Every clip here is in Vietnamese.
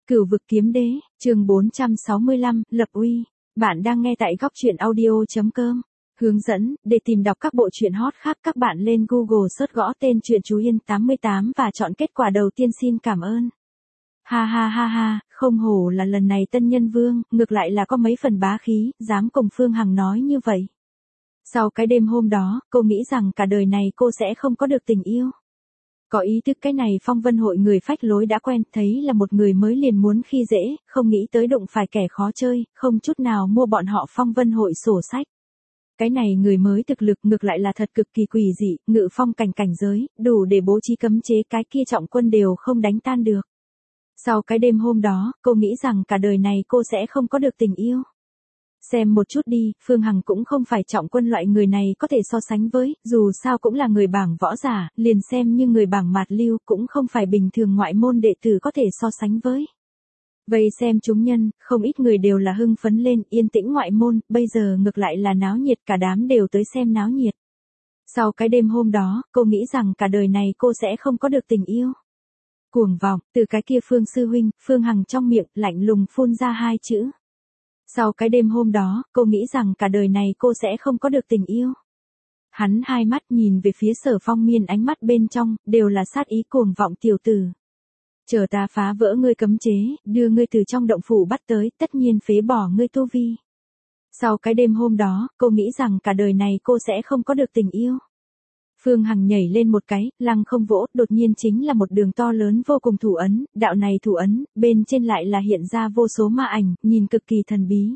Cửu vực kiếm đế, chương 465, lập uy. Bạn đang nghe tại góc truyện audio.com. Hướng dẫn, để tìm đọc các bộ truyện hot khác các bạn lên Google search gõ tên truyện Chú Yên 88 và chọn kết quả đầu tiên xin cảm ơn. Ha ha ha ha, không hổ là lần này tân nhân vương, ngược lại là có mấy phần bá khí, dám cùng Phương Hằng nói như vậy. Sau cái đêm hôm đó, cô nghĩ rằng cả đời này cô sẽ không có được tình yêu. Có ý thức cái này phong vân hội người phách lối đã quen, thấy là một người mới liền muốn khi dễ, không nghĩ tới đụng phải kẻ khó chơi, không chút nào mua bọn họ phong vân hội sổ sách. Cái này người mới thực lực ngược lại là thật cực kỳ quỷ dị, ngự phong cảnh cảnh giới, đủ để bố trí cấm chế cái kia trọng quân đều không đánh tan được. Sau cái đêm hôm đó, cô nghĩ rằng cả đời này cô sẽ không có được tình yêu. Xem một chút đi, Phương Hằng cũng không phải trọng quân loại người này có thể so sánh với, dù sao cũng là người bảng võ giả, liền xem như người bảng mạt lưu cũng không phải bình thường ngoại môn đệ tử có thể so sánh với. Vậy xem chúng nhân, không ít người đều là hưng phấn lên, yên tĩnh ngoại môn, bây giờ ngược lại là náo nhiệt, cả đám đều tới xem náo nhiệt. Sau cái đêm hôm đó, cô nghĩ rằng cả đời này cô sẽ không có được tình yêu. Cuồng vọng, từ cái kia Phương sư huynh, Phương Hằng trong miệng, lạnh lùng phun ra hai chữ. Sau cái đêm hôm đó, cô nghĩ rằng cả đời này cô sẽ không có được tình yêu. Hắn hai mắt nhìn về phía Sở Phong Miên, ánh mắt bên trong, đều là sát ý cuồng vọng tiểu tử. Chờ ta phá vỡ ngươi cấm chế, đưa ngươi từ trong động phủ bắt tới, tất nhiên phế bỏ ngươi tu vi. Sau cái đêm hôm đó, cô nghĩ rằng cả đời này cô sẽ không có được tình yêu. Phương Hằng nhảy lên một cái, lăng không vỗ, đột nhiên chính là một đường to lớn vô cùng thủ ấn, đạo này thủ ấn, bên trên lại là hiện ra vô số ma ảnh, nhìn cực kỳ thần bí.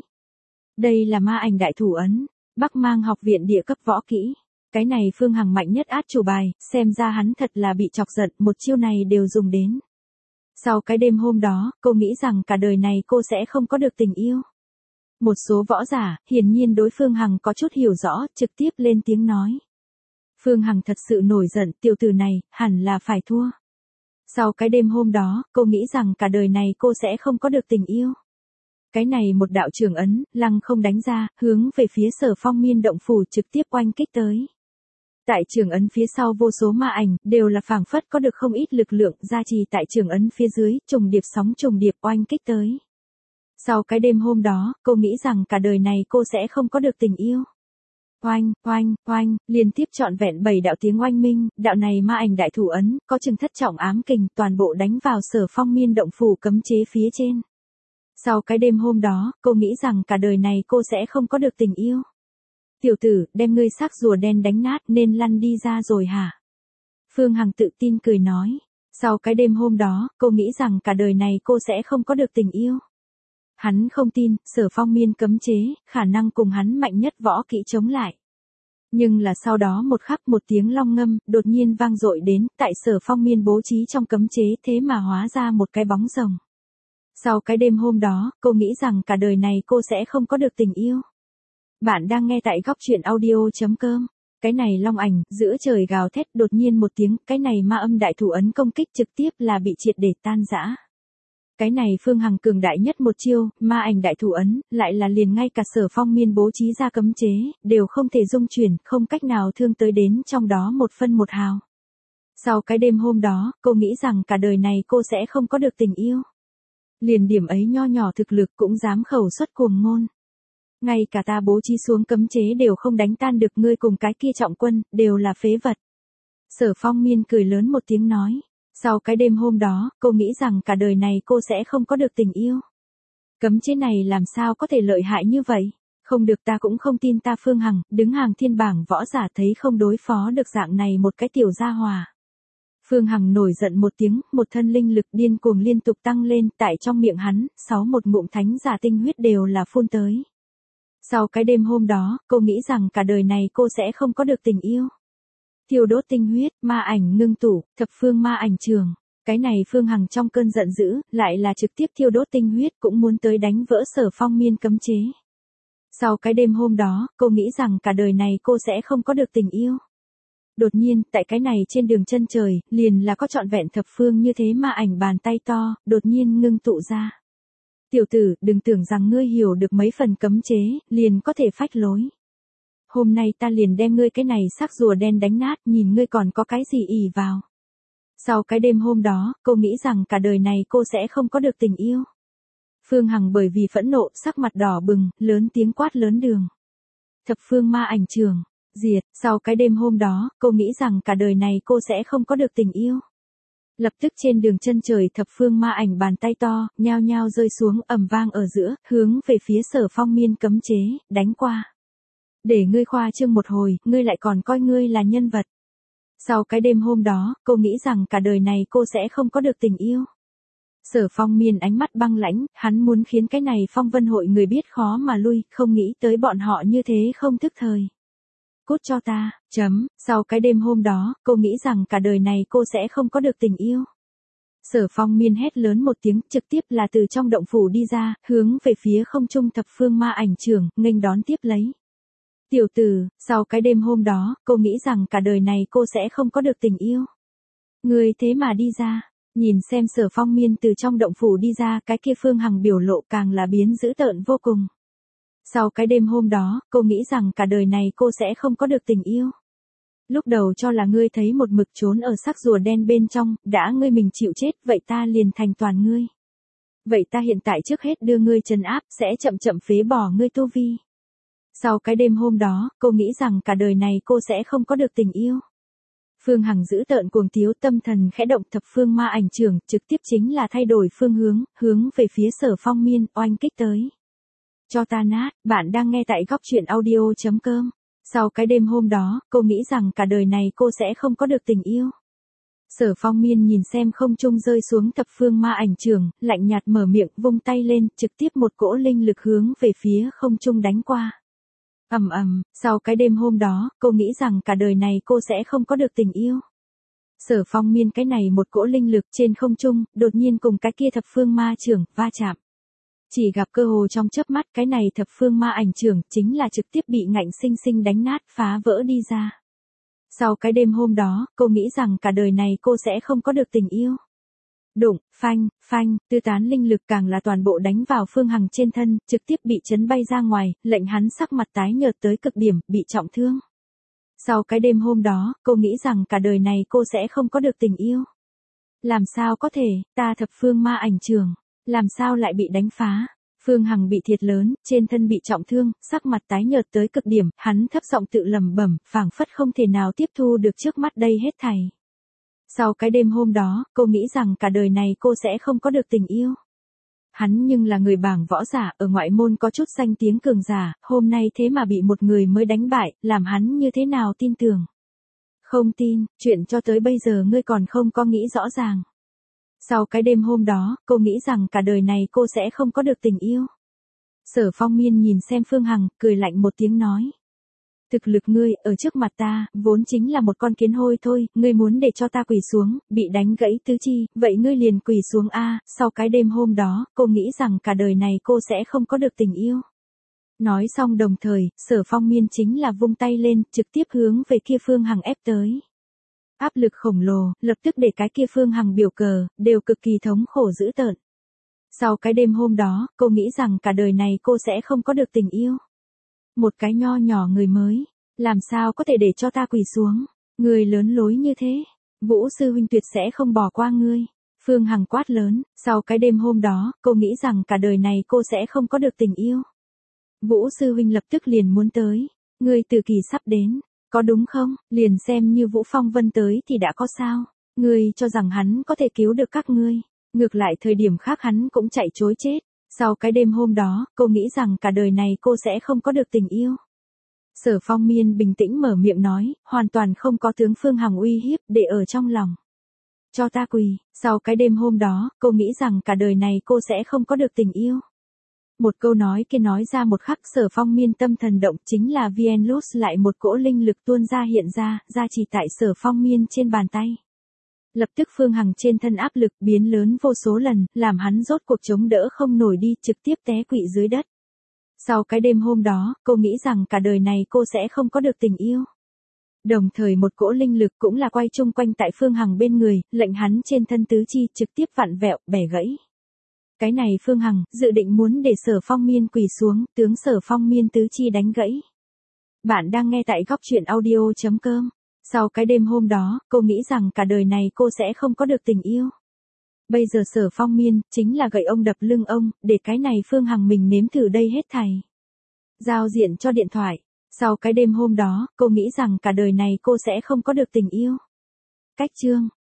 Đây là ma ảnh đại thủ ấn, Bắc Mang học viện địa cấp võ kỹ. Cái này Phương Hằng mạnh nhất át chủ bài, xem ra hắn thật là bị chọc giận, một chiêu này đều dùng đến. Sau cái đêm hôm đó, cô nghĩ rằng cả đời này cô sẽ không có được tình yêu. Một số võ giả, hiển nhiên đối Phương Hằng có chút hiểu rõ, trực tiếp lên tiếng nói. Phương Hằng thật sự nổi giận, tiểu tử này, hẳn là phải thua. Sau cái đêm hôm đó, cô nghĩ rằng cả đời này cô sẽ không có được tình yêu. Cái này một đạo trường ấn, lăng không đánh ra, hướng về phía Sở Phong Miên động phủ trực tiếp oanh kích tới. Tại trường ấn phía sau vô số ma ảnh, đều là phảng phất có được không ít lực lượng, gia trì tại trường ấn phía dưới, trùng điệp sóng trùng điệp oanh kích tới. Sau cái đêm hôm đó, cô nghĩ rằng cả đời này cô sẽ không có được tình yêu. Oanh, oanh, oanh, liên tiếp trọn vẹn 7 đạo tiếng oanh minh, đạo này ma ảnh đại thủ ấn, có chừng thất trọng ám kình, toàn bộ đánh vào Sở Phong Miên động phủ cấm chế phía trên. Sau cái đêm hôm đó, cô nghĩ rằng cả đời này cô sẽ không có được tình yêu. Tiểu tử, đem ngươi xác rùa đen đánh nát nên lăn đi ra rồi hả? Phương Hằng tự tin cười nói. Sau cái đêm hôm đó, cô nghĩ rằng cả đời này cô sẽ không có được tình yêu. Hắn không tin, Sở Phong Miên cấm chế, khả năng cùng hắn mạnh nhất võ kỹ chống lại. Nhưng là sau đó một khắc một tiếng long ngâm, đột nhiên vang dội đến, tại Sở Phong Miên bố trí trong cấm chế thế mà hóa ra một cái bóng rồng. Sau cái đêm hôm đó, cô nghĩ rằng cả đời này cô sẽ không có được tình yêu. Bạn đang nghe tại góc truyện audio.com. Cái này long ảnh, giữa trời gào thét đột nhiên một tiếng, cái này ma âm đại thủ ấn công kích trực tiếp là bị triệt để tan rã. Cái này Phương Hằng cường đại nhất một chiêu, ma ảnh đại thủ ấn, lại là liền ngay cả Sở Phong Miên bố trí ra cấm chế, đều không thể dung chuyển, không cách nào thương tới đến trong đó một phân một hào. Sau cái đêm hôm đó, cô nghĩ rằng cả đời này cô sẽ không có được tình yêu. Liền điểm ấy nho nhỏ thực lực cũng dám khẩu xuất cuồng ngôn. Ngay cả ta bố trí xuống cấm chế đều không đánh tan được ngươi cùng cái kia trọng quân, đều là phế vật. Sở Phong Miên cười lớn một tiếng nói. Sau cái đêm hôm đó, cô nghĩ rằng cả đời này cô sẽ không có được tình yêu. Cấm chế này làm sao có thể lợi hại như vậy? Không được, ta cũng không tin ta Phương Hằng, đứng hàng thiên bảng võ giả thấy không đối phó được dạng này một cái tiểu gia hòa. Phương Hằng nổi giận một tiếng, một thân linh lực điên cuồng liên tục tăng lên, tại trong miệng hắn, 61 ngụm thánh giả tinh huyết đều là phun tới. Sau cái đêm hôm đó, cô nghĩ rằng cả đời này cô sẽ không có được tình yêu. Thiêu đốt tinh huyết, ma ảnh ngưng tụ, thập phương ma ảnh trường. Cái này Phương Hằng trong cơn giận dữ, lại là trực tiếp thiêu đốt tinh huyết cũng muốn tới đánh vỡ Sở Phong Miên cấm chế. Sau cái đêm hôm đó, cô nghĩ rằng cả đời này cô sẽ không có được tình yêu. Đột nhiên, tại cái này trên đường chân trời, liền là có trọn vẹn thập phương như thế ma ảnh bàn tay to, đột nhiên ngưng tụ ra. Tiểu tử, đừng tưởng rằng ngươi hiểu được mấy phần cấm chế, liền có thể phách lối. Hôm nay ta liền đem ngươi cái này xác rùa đen đánh nát, nhìn ngươi còn có cái gì ỷ vào. Sau cái đêm hôm đó, cô nghĩ rằng cả đời này cô sẽ không có được tình yêu. Phương Hằng bởi vì phẫn nộ, sắc mặt đỏ bừng, lớn tiếng quát lớn đường. Thập phương ma ảnh trường, diệt. Sau cái đêm hôm đó, cô nghĩ rằng cả đời này cô sẽ không có được tình yêu. Lập tức trên đường chân trời thập phương ma ảnh bàn tay to, nhao nhao rơi xuống ầm vang ở giữa, hướng về phía Sở Phong Miên cấm chế, đánh qua. Để ngươi khoa trương một hồi, ngươi lại còn coi ngươi là nhân vật. Sau cái đêm hôm đó, cô nghĩ rằng cả đời này cô sẽ không có được tình yêu. Sở Phong Miên ánh mắt băng lãnh, hắn muốn khiến cái này Phong Vân hội người biết khó mà lui, không nghĩ tới bọn họ như thế không thức thời. Cút cho ta, chấm. Sau cái đêm hôm đó, cô nghĩ rằng cả đời này cô sẽ không có được tình yêu. Sở Phong Miên hét lớn một tiếng, trực tiếp là từ trong động phủ đi ra, hướng về phía không trung thập phương ma ảnh trưởng, nghênh đón tiếp lấy. Tiểu tử, sau cái đêm hôm đó, cô nghĩ rằng cả đời này cô sẽ không có được tình yêu. Người thế mà đi ra, nhìn xem Sở Phong Miên từ trong động phủ đi ra, cái kia Phương Hằng biểu lộ càng là biến dữ tợn vô cùng. Sau cái đêm hôm đó, cô nghĩ rằng cả đời này cô sẽ không có được tình yêu. Lúc đầu cho là ngươi thấy một mực trốn ở xác rùa đen bên trong, đã ngươi mình chịu chết, vậy ta liền thành toàn ngươi. Vậy ta hiện tại trước hết đưa ngươi trấn áp, sẽ chậm chậm phế bỏ ngươi tu vi. Sau cái đêm hôm đó, cô nghĩ rằng cả đời này cô sẽ không có được tình yêu. Phương Hằng giữ tợn cuồng tiếu, tâm thần khẽ động, thập phương ma ảnh trưởng, trực tiếp chính là thay đổi phương hướng, hướng về phía Sở Phong Miên, oanh kích tới. Cho ta nát, bạn đang nghe tại góc truyện audio.com. Sau cái đêm hôm đó, cô nghĩ rằng cả đời này cô sẽ không có được tình yêu. Sở Phong Miên nhìn xem không trung rơi xuống thập phương ma ảnh trưởng, lạnh nhạt mở miệng, vung tay lên, trực tiếp một cỗ linh lực hướng về phía không trung đánh qua. Ầm ầm, sau cái đêm hôm đó, cô nghĩ rằng cả đời này cô sẽ không có được tình yêu. Sở Phong Miên cái này một cỗ linh lực trên không trung, đột nhiên cùng cái kia thập phương ma trưởng va chạm. Chỉ gặp cơ hồ trong chớp mắt, cái này thập phương ma ảnh trưởng chính là trực tiếp bị ngạnh sinh sinh đánh nát, phá vỡ đi ra. Sau cái đêm hôm đó, cô nghĩ rằng cả đời này cô sẽ không có được tình yêu. Đụng, phanh, phanh, tư tán linh lực càng là toàn bộ đánh vào Phương Hằng trên thân, trực tiếp bị chấn bay ra ngoài, lệnh hắn sắc mặt tái nhợt tới cực điểm, bị trọng thương. Sau cái đêm hôm đó, cô nghĩ rằng cả đời này cô sẽ không có được tình yêu. Làm sao có thể, ta thập phương ma ảnh trường, làm sao lại bị đánh phá? Phương Hằng bị thiệt lớn, trên thân bị trọng thương, sắc mặt tái nhợt tới cực điểm, hắn thấp giọng tự lẩm bẩm, phảng phất không thể nào tiếp thu được trước mắt đây hết thảy. Sau cái đêm hôm đó, cô nghĩ rằng cả đời này cô sẽ không có được tình yêu. Hắn nhưng là người bảng võ giả, ở ngoại môn có chút danh tiếng cường giả, hôm nay thế mà bị một người mới đánh bại, làm hắn như thế nào tin tưởng. Không tin, chuyện cho tới bây giờ ngươi còn không có nghĩ rõ ràng. Sau cái đêm hôm đó, cô nghĩ rằng cả đời này cô sẽ không có được tình yêu. Sở Phong Miên nhìn xem Phương Hằng, cười lạnh một tiếng nói. Thực lực ngươi, ở trước mặt ta, vốn chính là một con kiến hôi thôi, ngươi muốn để cho ta quỳ xuống, bị đánh gãy tứ chi, vậy ngươi liền quỳ xuống a. Sau cái đêm hôm đó, cô nghĩ rằng cả đời này cô sẽ không có được tình yêu. Nói xong đồng thời, Sở Phong Miên chính là vung tay lên, trực tiếp hướng về kia Phương Hằng ép tới. Áp lực khổng lồ, lập tức để cái kia Phương Hằng biểu cờ, đều cực kỳ thống khổ dữ tợn. Sau cái đêm hôm đó, cô nghĩ rằng cả đời này cô sẽ không có được tình yêu. Một cái nho nhỏ người mới, làm sao có thể để cho ta quỳ xuống, người lớn lối như thế, Vũ sư huynh tuyệt sẽ không bỏ qua ngươi. Phương Hằng quát lớn, sau cái đêm hôm đó, cô nghĩ rằng cả đời này cô sẽ không có được tình yêu. Vũ sư huynh lập tức liền muốn tới, ngươi từ kỳ sắp đến, có đúng không, liền xem như Vũ Phong Vân tới thì đã có sao, ngươi cho rằng hắn có thể cứu được các ngươi, ngược lại thời điểm khác hắn cũng chạy trối chết. Sau cái đêm hôm đó, cô nghĩ rằng cả đời này cô sẽ không có được tình yêu. Sở Phong Miên bình tĩnh mở miệng nói, hoàn toàn không có tướng Phương Hằng uy hiếp để ở trong lòng. Cho ta quỳ, sau cái đêm hôm đó, cô nghĩ rằng cả đời này cô sẽ không có được tình yêu. Một câu nói kia nói ra một khắc, Sở Phong Miên tâm thần động, chính là Vienlus lại một cỗ linh lực tuôn ra hiện ra, gia trì tại Sở Phong Miên trên bàn tay. Lập tức Phương Hằng trên thân áp lực biến lớn vô số lần, làm hắn rốt cuộc chống đỡ không nổi đi, trực tiếp té quỵ dưới đất. Sau cái đêm hôm đó, cô nghĩ rằng cả đời này cô sẽ không có được tình yêu. Đồng thời một cỗ linh lực cũng là quay chung quanh tại Phương Hằng bên người, lệnh hắn trên thân tứ chi trực tiếp vặn vẹo, bẻ gãy. Cái này Phương Hằng, dự định muốn để Sở Phong Miên quỳ xuống, tướng Sở Phong Miên tứ chi đánh gãy. Bạn đang nghe tại góc truyện audio.com. Sau cái đêm hôm đó, cô nghĩ rằng cả đời này cô sẽ không có được tình yêu. Bây giờ Sở Phong Miên, chính là gậy ông đập lưng ông, để cái này Phương Hằng mình nếm thử đây hết thảy. Giao diện cho điện thoại. Sau cái đêm hôm đó, cô nghĩ rằng cả đời này cô sẽ không có được tình yêu. Cách chương.